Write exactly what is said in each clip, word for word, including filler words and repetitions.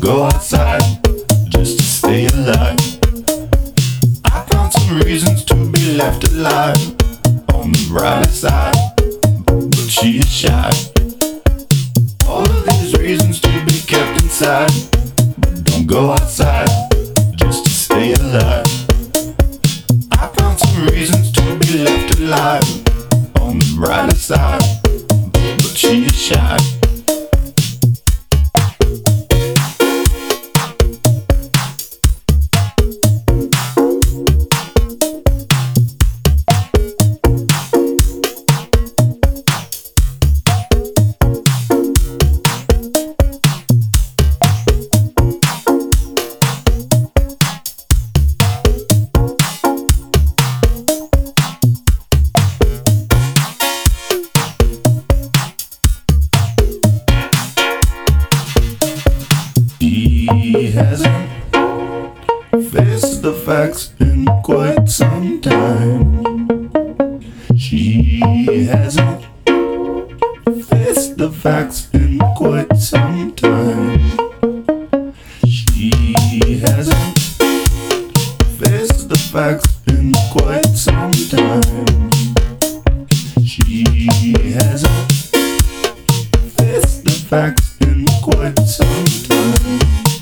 go outside just to stay alive. I found some reasons to be left alive on the brighter side, but she is shy. All of these reasons to be kept inside, but don't go outside just to stay alive. I found some reasons to be left alive on the brighter side, but she is shy. He hasn't faced the facts in quite some time. She hasn't faced the facts in quite some time. She hasn't faced the facts in quite some time. She hasn't faced the facts in quite some time.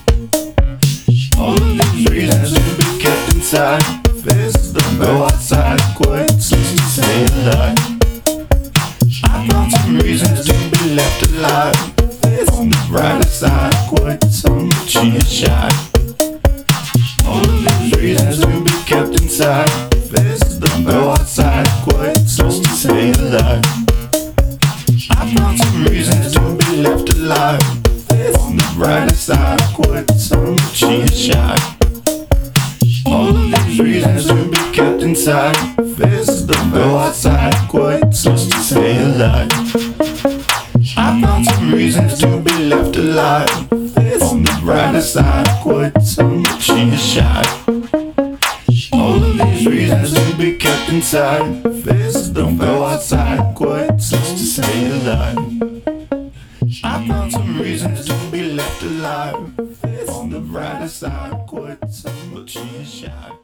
All of these reasons to be kept inside, face them, go outside, quite just to stay alive. I found some reasons to be left alive, face on the brighter side, quite some, but she is shy. All of these reasons to be kept inside, face them, go outside, quite just to stay alive. I found some reasons to be left alive on the brighter side, quite some, but she is shy. All of these reasons to be kept inside, face them, go outside, quite just to stay alive. I found some reasons to be left alive on the brighter side, quite some, but she is shy. All of these reasons to be kept inside, face them, go outside, quite just to stay alive. I found some reasons to be left alive on the brighter side, quite some, but she is shy.